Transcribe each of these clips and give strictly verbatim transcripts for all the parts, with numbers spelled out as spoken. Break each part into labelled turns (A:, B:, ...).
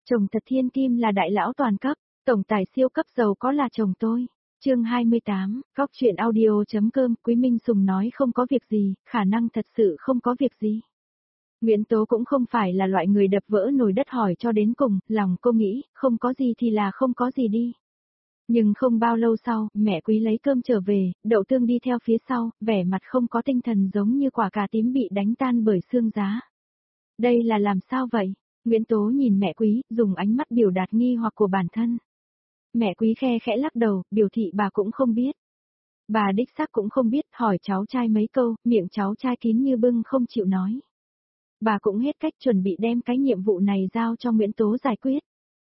A: Chồng thật thiên kim là đại lão toàn cấp, tổng tài siêu cấp giàu có là chồng tôi. Chương hai mươi tám, Góc truyện audio.com, Quý Minh Sùng nói không có việc gì, khả năng thật sự không có việc gì. Nguyễn Tố cũng không phải là loại người đập vỡ nồi đất hỏi cho đến cùng, lòng cô nghĩ, không có gì thì là không có gì đi. Nhưng không bao lâu sau, mẹ Quý lấy cơm trở về, Đậu Tương đi theo phía sau, vẻ mặt không có tinh thần giống như quả cà tím bị đánh tan bởi xương giá. Đây là làm sao vậy? Nguyễn Tố nhìn mẹ Quý, dùng ánh mắt biểu đạt nghi hoặc của bản thân. Mẹ Quý khe khẽ lắc đầu, biểu thị bà cũng không biết. Bà đích xác cũng không biết, hỏi cháu trai mấy câu, miệng cháu trai kín như bưng không chịu nói. Bà cũng hết cách chuẩn bị đem cái nhiệm vụ này giao cho Nguyễn Tố giải quyết.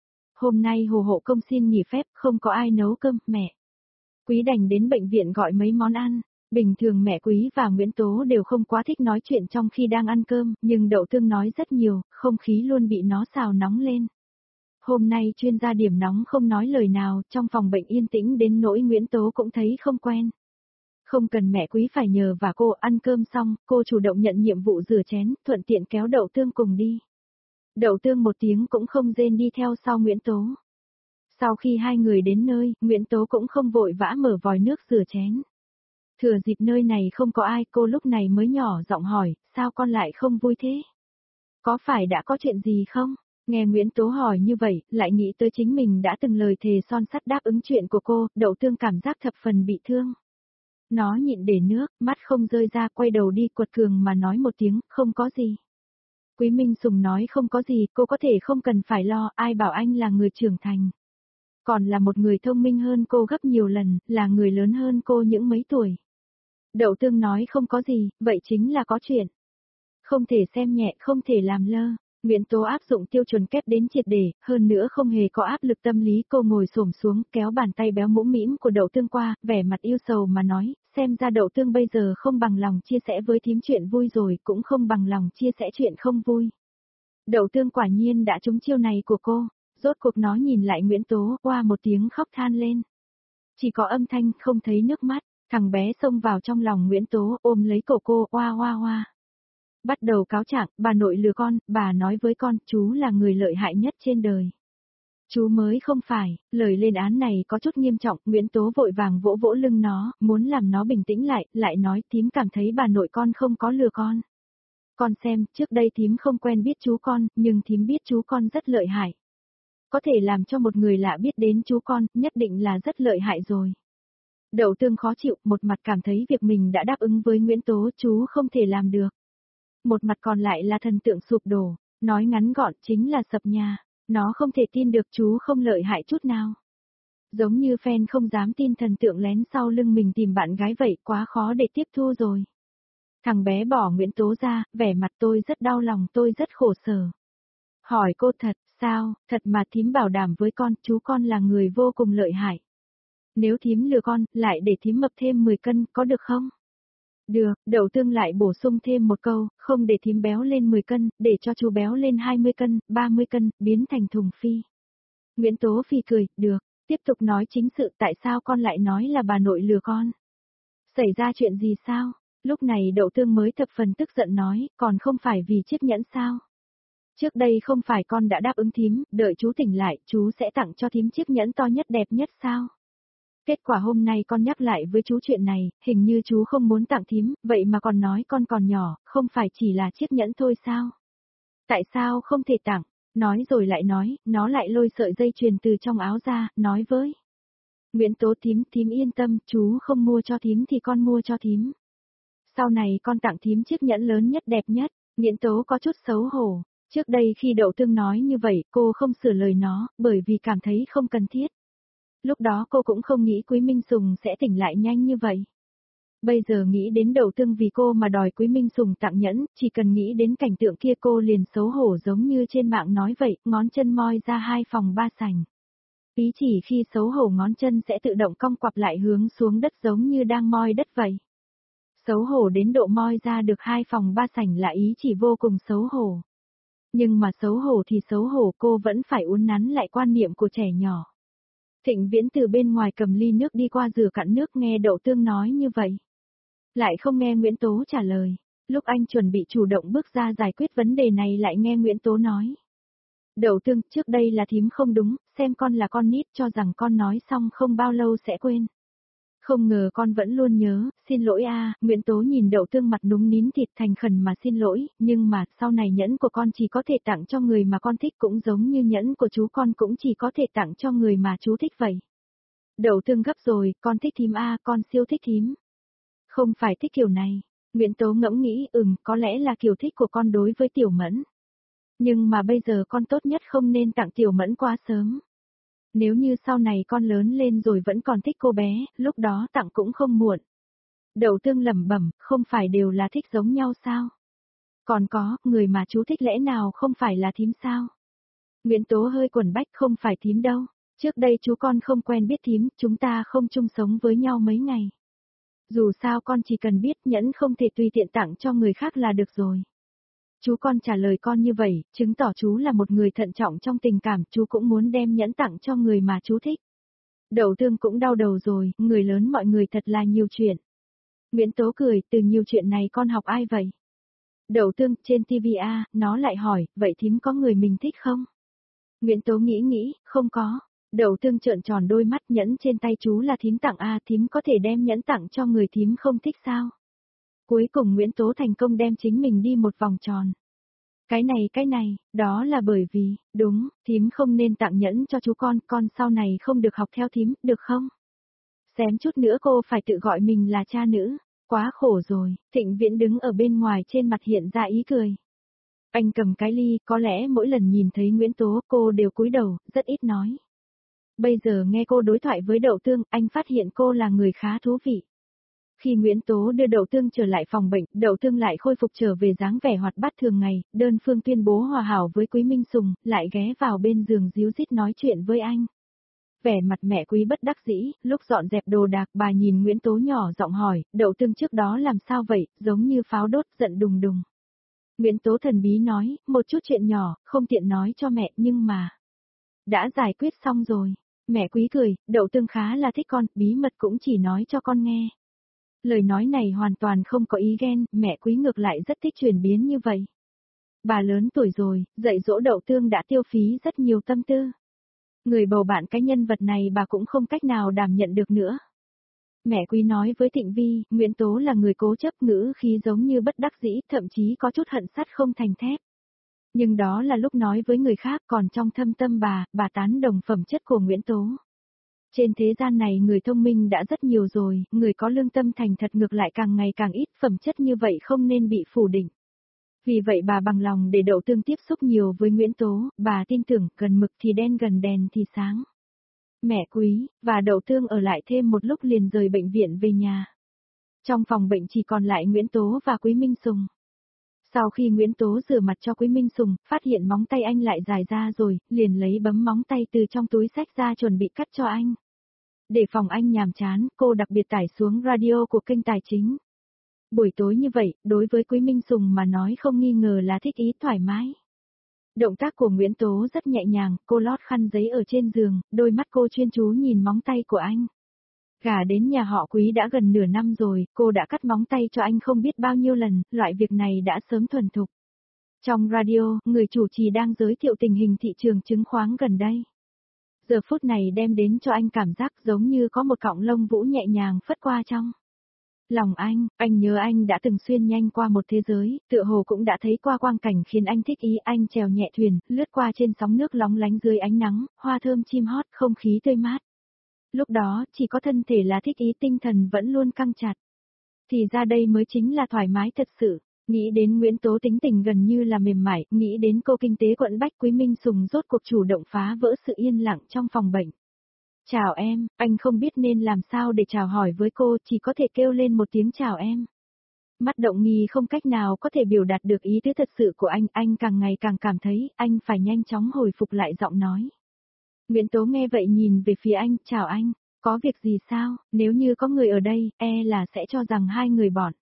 A: Hôm nay Hồ Hộ Công xin nghỉ phép, không có ai nấu cơm, mẹ Quý đành đến bệnh viện gọi mấy món ăn. Bình thường mẹ Quý và Nguyễn Tố đều không quá thích nói chuyện trong khi đang ăn cơm, nhưng Đậu Tương nói rất nhiều, không khí luôn bị nó xào nóng lên. Hôm nay chuyên gia điểm nóng không nói lời nào, trong phòng bệnh yên tĩnh đến nỗi Nguyễn Tố cũng thấy không quen. Không cần mẹ Quý phải nhờ và cô ăn cơm xong, cô chủ động nhận nhiệm vụ rửa chén, thuận tiện kéo Đậu Tương cùng đi. Đậu Tương một tiếng cũng không rên đi theo sau Nguyễn Tố. Sau khi hai người đến nơi, Nguyễn Tố cũng không vội vã mở vòi nước rửa chén. Thừa dịp nơi này không có ai, cô lúc này mới nhỏ giọng hỏi, sao con lại không vui thế? Có phải đã có chuyện gì không? Nghe Nguyễn Tố hỏi như vậy, lại nghĩ tới chính mình đã từng lời thề son sắt đáp ứng chuyện của cô, Đậu Tương cảm giác thập phần bị thương. Nó nhịn để nước, mắt không rơi ra, quay đầu đi quật cường mà nói một tiếng, không có gì. Quý Minh Sùng nói không có gì, cô có thể không cần phải lo, ai bảo anh là người trưởng thành. Còn là một người thông minh hơn cô gấp nhiều lần, là người lớn hơn cô những mấy tuổi. Đậu Tương nói không có gì, vậy chính là có chuyện. Không thể xem nhẹ, không thể làm lơ. Nguyễn Tố áp dụng tiêu chuẩn kép đến triệt để, hơn nữa không hề có áp lực tâm lý. Cô ngồi xổm xuống, kéo bàn tay béo mũm mĩm của Đậu Tương qua, vẻ mặt yêu sầu mà nói, xem ra Đậu Tương bây giờ không bằng lòng chia sẻ với thím chuyện vui rồi, cũng không bằng lòng chia sẻ chuyện không vui. Đậu Tương quả nhiên đã trúng chiêu này của cô, rốt cuộc nó nhìn lại Nguyễn Tố, qua một tiếng khóc than lên. Chỉ có âm thanh, không thấy nước mắt, thằng bé xông vào trong lòng Nguyễn Tố, ôm lấy cổ cô, oa oa oa. Bắt đầu cáo trạng, bà nội lừa con, bà nói với con, chú là người lợi hại nhất trên đời. Chú mới không phải, lời lên án này có chút nghiêm trọng, Nguyễn Tố vội vàng vỗ vỗ lưng nó, muốn làm nó bình tĩnh lại, lại nói, thím cảm thấy bà nội con không có lừa con. Con xem, trước đây thím không quen biết chú con, nhưng thím biết chú con rất lợi hại. Có thể làm cho một người lạ biết đến chú con, nhất định là rất lợi hại rồi. Đậu Tương khó chịu, một mặt cảm thấy việc mình đã đáp ứng với Nguyễn Tố chú không thể làm được. Một mặt còn lại là thần tượng sụp đổ, nói ngắn gọn chính là sập nhà, nó không thể tin được chú không lợi hại chút nào. Giống như fan không dám tin thần tượng lén sau lưng mình tìm bạn gái vậy, quá khó để tiếp thu rồi. Thằng bé bỏ Nguyễn Tố ra, vẻ mặt tôi rất đau lòng, tôi rất khổ sở. Hỏi cô thật, sao, thật mà thím bảo đảm với con, chú con là người vô cùng lợi hại. Nếu thím lừa con, lại để thím mập thêm mười cân, có được không? Được, Đậu Tương lại bổ sung thêm một câu, không để thím béo lên mười cân, để cho chú béo lên hai mươi cân, ba mươi cân, biến thành thùng phi. Nguyễn Tố Phi cười, được, tiếp tục nói chính sự tại sao con lại nói là bà nội lừa con. Xảy ra chuyện gì sao? Lúc này Đậu Tương mới thập phần tức giận nói, còn không phải vì chiếc nhẫn sao? Trước đây không phải con đã đáp ứng thím, đợi chú tỉnh lại, chú sẽ tặng cho thím chiếc nhẫn to nhất đẹp nhất sao? Kết quả hôm nay con nhắc lại với chú chuyện này, hình như chú không muốn tặng thím, vậy mà còn nói con còn nhỏ, không phải chỉ là chiếc nhẫn thôi sao? Tại sao không thể tặng? Nói rồi lại nói, nó lại lôi sợi dây chuyền từ trong áo ra, nói với Nguyễn Tố, thím, thím yên tâm, chú không mua cho thím thì con mua cho thím. Sau này con tặng thím chiếc nhẫn lớn nhất đẹp nhất. Nguyễn Tố có chút xấu hổ. Trước đây khi Đậu Tương nói như vậy, cô không sửa lời nó, bởi vì cảm thấy không cần thiết. Lúc đó cô cũng không nghĩ Quý Minh Sùng sẽ tỉnh lại nhanh như vậy. Bây giờ nghĩ đến Đậu Tương vì cô mà đòi Quý Minh Sùng tặng nhẫn, chỉ cần nghĩ đến cảnh tượng kia cô liền xấu hổ giống như trên mạng nói vậy, ngón chân moi ra hai phòng ba sành. Ý chỉ khi xấu hổ ngón chân sẽ tự động cong quặp lại hướng xuống đất giống như đang moi đất vậy. Xấu hổ đến độ moi ra được hai phòng ba sảnh là ý chỉ vô cùng xấu hổ. Nhưng mà xấu hổ thì xấu hổ, cô vẫn phải uốn nắn lại quan niệm của trẻ nhỏ. Thịnh Viễn từ bên ngoài cầm ly nước đi qua rửa cạn nước, nghe Đậu Tương nói như vậy. Lại không nghe Nguyễn Tố trả lời. Lúc anh chuẩn bị chủ động bước ra giải quyết vấn đề này lại nghe Nguyễn Tố nói. Đậu tương, trước đây là thím không đúng, xem con là con nít cho rằng con nói xong không bao lâu sẽ quên. Không ngờ con vẫn luôn nhớ, xin lỗi a. Nguyễn Tố nhìn đậu tương mặt núm nín thịt thành khẩn mà xin lỗi, nhưng mà sau này nhẫn của con chỉ có thể tặng cho người mà con thích cũng giống như nhẫn của chú con cũng chỉ có thể tặng cho người mà chú thích vậy. Đậu tương gấp rồi, con thích thím a, con siêu thích thím. Không phải thích kiểu này. Nguyễn Tố ngẫm nghĩ, ừm, có lẽ là kiểu thích của con đối với Tiểu Mẫn. Nhưng mà bây giờ con tốt nhất không nên tặng Tiểu Mẫn quá sớm. Nếu như sau này con lớn lên rồi vẫn còn thích cô bé, lúc đó tặng cũng không muộn. Đậu tương lẩm bẩm, không phải đều là thích giống nhau sao? Còn có, người mà chú thích lẽ nào không phải là thím sao? Nguyễn Tố hơi quẩn bách, không phải thím đâu. Trước đây chú con không quen biết thím, chúng ta không chung sống với nhau mấy ngày. Dù sao con chỉ cần biết nhẫn không thể tùy tiện tặng cho người khác là được rồi. Chú con trả lời con như vậy, chứng tỏ chú là một người thận trọng trong tình cảm, chú cũng muốn đem nhẫn tặng cho người mà chú thích. Đậu tương cũng đau đầu rồi, người lớn mọi người thật là nhiều chuyện. Nguyễn Tố cười, từ nhiều chuyện này con học ai vậy? Đậu tương, trên ti vi a, nó lại hỏi, vậy thím có người mình thích không? Nguyễn Tố nghĩ nghĩ, không có. Đậu tương trợn tròn đôi mắt, nhẫn trên tay chú là thím tặng a, thím có thể đem nhẫn tặng cho người thím không thích sao? Cuối cùng Nguyễn Tố thành công đem chính mình đi một vòng tròn. Cái này cái này, đó là bởi vì, đúng, thím không nên tặng nhẫn cho chú con, con sau này không được học theo thím, được không? Xém chút nữa cô phải tự gọi mình là cha nữ, quá khổ rồi. Thịnh Viễn đứng ở bên ngoài trên mặt hiện ra ý cười. Anh cầm cái ly, có lẽ mỗi lần nhìn thấy Nguyễn Tố cô đều cúi đầu, rất ít nói. Bây giờ nghe cô đối thoại với Đậu Tương, anh phát hiện cô là người khá thú vị. Khi Nguyễn Tố đưa Đậu Tương trở lại phòng bệnh, Đậu Tương lại khôi phục trở về dáng vẻ hoạt bát thường ngày, đơn phương tuyên bố hòa hảo với Quý Minh Sùng, lại ghé vào bên giường díu dít nói chuyện với anh. Vẻ mặt mẹ Quý bất đắc dĩ, lúc dọn dẹp đồ đạc bà nhìn Nguyễn Tố nhỏ giọng hỏi, Đậu Tương trước đó làm sao vậy, giống như pháo đốt giận đùng đùng. Nguyễn Tố thần bí nói, một chút chuyện nhỏ, không tiện nói cho mẹ nhưng mà đã giải quyết xong rồi. Mẹ Quý cười, Đậu Tương khá là thích con, bí mật cũng chỉ nói cho con nghe. Lời nói này hoàn toàn không có ý ghen, mẹ Quý ngược lại rất thích chuyển biến như vậy. Bà lớn tuổi rồi, dạy dỗ Đậu Tương đã tiêu phí rất nhiều tâm tư. Người bầu bạn cái nhân vật này bà cũng không cách nào đảm nhận được nữa. Mẹ Quý nói với Thịnh Vi, Nguyễn Tố là người cố chấp, ngữ khí giống như bất đắc dĩ, thậm chí có chút hận sắt không thành thép. Nhưng đó là lúc nói với người khác, còn trong thâm tâm bà, bà tán đồng phẩm chất của Nguyễn Tố. Trên thế gian này người thông minh đã rất nhiều rồi, người có lương tâm thành thật ngược lại càng ngày càng ít, phẩm chất như vậy không nên bị phủ định. Vì vậy bà bằng lòng để Đậu Tương tiếp xúc nhiều với Nguyễn Tố, bà tin tưởng gần mực thì đen gần đèn thì sáng. Mẹ Quý, và Đậu Tương ở lại thêm một lúc liền rời bệnh viện về nhà. Trong phòng bệnh chỉ còn lại Nguyễn Tố và Quý Minh Sùng. Sau khi Nguyễn Tố rửa mặt cho Quý Minh Sùng, phát hiện móng tay anh lại dài ra rồi, liền lấy bấm móng tay từ trong túi xách ra chuẩn bị cắt cho anh. Để phòng anh nhàm chán, cô đặc biệt tải xuống radio của kênh tài chính. Buổi tối như vậy, đối với Quý Minh Sùng mà nói không nghi ngờ là thích ý thoải mái. Động tác của Nguyễn Tố rất nhẹ nhàng, cô lót khăn giấy ở trên giường, đôi mắt cô chuyên chú nhìn móng tay của anh. Gả đến nhà họ Quý đã gần nửa năm rồi, cô đã cắt móng tay cho anh không biết bao nhiêu lần, loại việc này đã sớm thuần thục. Trong radio, người chủ trì đang giới thiệu tình hình thị trường chứng khoán gần đây. Giờ phút này đem đến cho anh cảm giác giống như có một cọng lông vũ nhẹ nhàng phất qua trong lòng anh. Anh nhớ anh đã từng xuyên nhanh qua một thế giới, tựa hồ cũng đã thấy qua quang cảnh khiến anh thích ý. Anh chèo nhẹ thuyền, lướt qua trên sóng nước lóng lánh dưới ánh nắng, hoa thơm chim hót, không khí tươi mát. Lúc đó, chỉ có thân thể là thích ý, tinh thần vẫn luôn căng chặt. Thì ra đây mới chính là thoải mái thật sự. Nghĩ đến Nguyễn Tố tính tình gần như là mềm mại, nghĩ đến cô kinh tế quẫn bách, Quý Minh Sùng rốt cuộc chủ động phá vỡ sự yên lặng trong phòng bệnh. Chào em, anh không biết nên làm sao để chào hỏi với cô, chỉ có thể kêu lên một tiếng chào em. Mắt động nghi không cách nào có thể biểu đạt được ý tứ thật sự của anh, anh càng ngày càng cảm thấy anh phải nhanh chóng hồi phục lại giọng nói. Nguyễn Tố nghe vậy nhìn về phía anh, chào anh, có việc gì sao, nếu như có người ở đây, e là sẽ cho rằng hai người bọn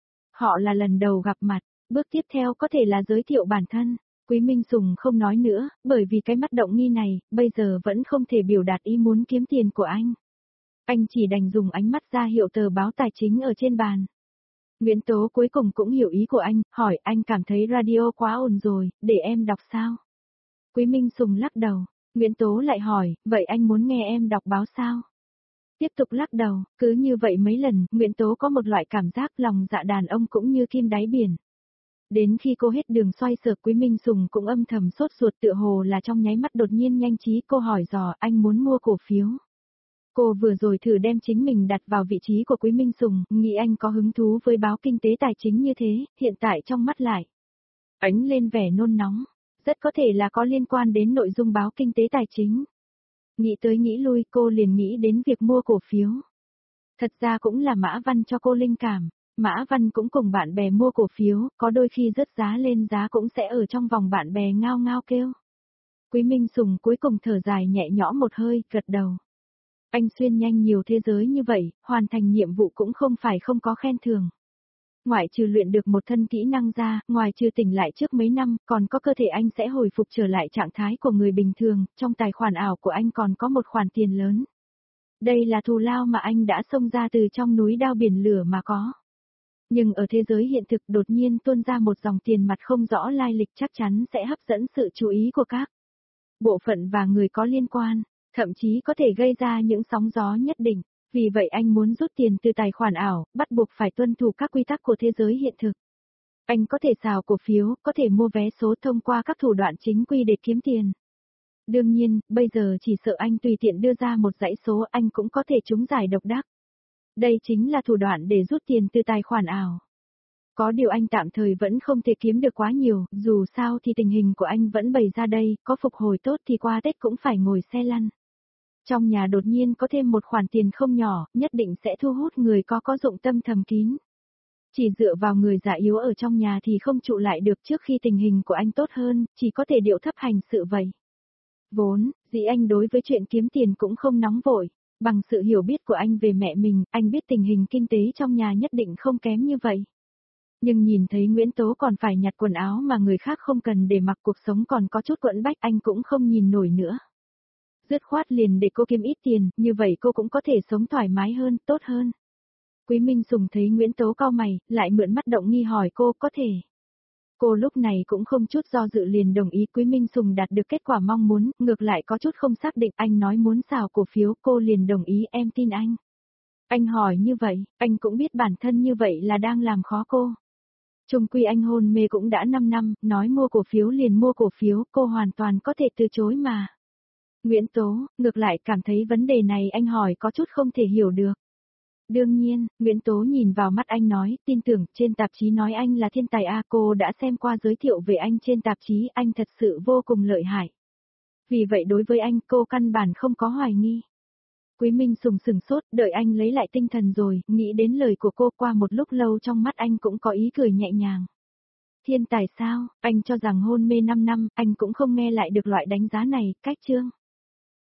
A: họ là lần đầu gặp mặt, bước tiếp theo có thể là giới thiệu bản thân. Quý Minh Sùng không nói nữa, bởi vì cái mắt động nghi này, bây giờ vẫn không thể biểu đạt ý muốn kiếm tiền của anh. Anh chỉ đành dùng ánh mắt ra hiệu tờ báo tài chính ở trên bàn. Nguyễn Tố cuối cùng cũng hiểu ý của anh, hỏi anh cảm thấy radio quá ồn rồi, để em đọc sao? Quý Minh Sùng lắc đầu. Nguyễn Tố lại hỏi, vậy anh muốn nghe em đọc báo sao? Tiếp tục lắc đầu, cứ như vậy mấy lần, Nguyễn Tố có một loại cảm giác lòng dạ đàn ông cũng như kim đáy biển. Đến khi cô hết đường xoay sở, Quý Minh Sùng cũng âm thầm sốt ruột, tựa hồ là trong nháy mắt đột nhiên nhanh trí, cô hỏi dò, anh muốn mua cổ phiếu. Cô vừa rồi thử đem chính mình đặt vào vị trí của Quý Minh Sùng, nghĩ anh có hứng thú với báo kinh tế tài chính như thế, hiện tại trong mắt lại ánh lên vẻ nôn nóng, rất có thể là có liên quan đến nội dung báo kinh tế tài chính. Nghĩ tới nghĩ lui, cô liền nghĩ đến việc mua cổ phiếu. Thật ra cũng là Mã Văn cho cô linh cảm. Mã Văn cũng cùng bạn bè mua cổ phiếu, có đôi khi rớt giá lên giá cũng sẽ ở trong vòng bạn bè ngao ngao kêu. Quý Minh Sùng cuối cùng thở dài nhẹ nhõm một hơi, gật đầu. Anh xuyên nhanh nhiều thế giới như vậy, hoàn thành nhiệm vụ cũng không phải không có khen thưởng. Ngoại trừ luyện được một thân kỹ năng ra, ngoài trừ tỉnh lại trước mấy năm, còn có cơ thể anh sẽ hồi phục trở lại trạng thái của người bình thường, trong tài khoản ảo của anh còn có một khoản tiền lớn. Đây là thù lao mà anh đã xông ra từ trong núi đao biển lửa mà có. Nhưng ở thế giới hiện thực đột nhiên tuôn ra một dòng tiền mặt không rõ lai lịch, chắc chắn sẽ hấp dẫn sự chú ý của các bộ phận và người có liên quan, thậm chí có thể gây ra những sóng gió nhất định. Vì vậy anh muốn rút tiền từ tài khoản ảo, bắt buộc phải tuân thủ các quy tắc của thế giới hiện thực. Anh có thể xào cổ phiếu, có thể mua vé số thông qua các thủ đoạn chính quy để kiếm tiền. Đương nhiên, bây giờ chỉ sợ anh tùy tiện đưa ra một dãy số, anh cũng có thể trúng giải độc đắc. Đây chính là thủ đoạn để rút tiền từ tài khoản ảo. Có điều anh tạm thời vẫn không thể kiếm được quá nhiều, dù sao thì tình hình của anh vẫn bày ra đây, có phục hồi tốt thì qua Tết cũng phải ngồi xe lăn. Trong nhà đột nhiên có thêm một khoản tiền không nhỏ, nhất định sẽ thu hút người có có dụng tâm thầm kín. Chỉ dựa vào người già yếu ở trong nhà thì không trụ lại được, trước khi tình hình của anh tốt hơn, chỉ có thể điệu thấp hành sự vậy. Vốn, dĩ anh đối với chuyện kiếm tiền cũng không nóng vội, bằng sự hiểu biết của anh về mẹ mình, anh biết tình hình kinh tế trong nhà nhất định không kém như vậy. Nhưng nhìn thấy Nguyễn Tố còn phải nhặt quần áo mà người khác không cần để mặc, cuộc sống còn có chút quẫn bách, anh cũng không nhìn nổi nữa. Dứt khoát liền để cô kiếm ít tiền, như vậy cô cũng có thể sống thoải mái hơn, tốt hơn. Quý Minh Sùng thấy Nguyễn Tố cau mày, lại mượn mắt động nghi hỏi cô có thể. Cô lúc này cũng không chút do dự liền đồng ý. Quý Minh Sùng đạt được kết quả mong muốn, ngược lại có chút không xác định, anh nói muốn xào cổ phiếu, cô liền đồng ý, em tin anh. Anh hỏi như vậy, anh cũng biết bản thân như vậy là đang làm khó cô. Chung quy anh hôn mê cũng đã năm năm, nói mua cổ phiếu liền mua cổ phiếu, cô hoàn toàn có thể từ chối mà. Nguyễn Tố, ngược lại cảm thấy vấn đề này anh hỏi có chút không thể hiểu được. Đương nhiên, Nguyễn Tố nhìn vào mắt anh nói, tin tưởng, trên tạp chí nói anh là thiên tài a, cô đã xem qua giới thiệu về anh trên tạp chí, anh thật sự vô cùng lợi hại. Vì vậy đối với anh, cô căn bản không có hoài nghi. Quý Minh Sùng sừng sốt, đợi anh lấy lại tinh thần rồi, nghĩ đến lời của cô, qua một lúc lâu trong mắt anh cũng có ý cười nhẹ nhàng. Thiên tài sao, anh cho rằng hôn mê năm năm, anh cũng không nghe lại được loại đánh giá này, cách chương.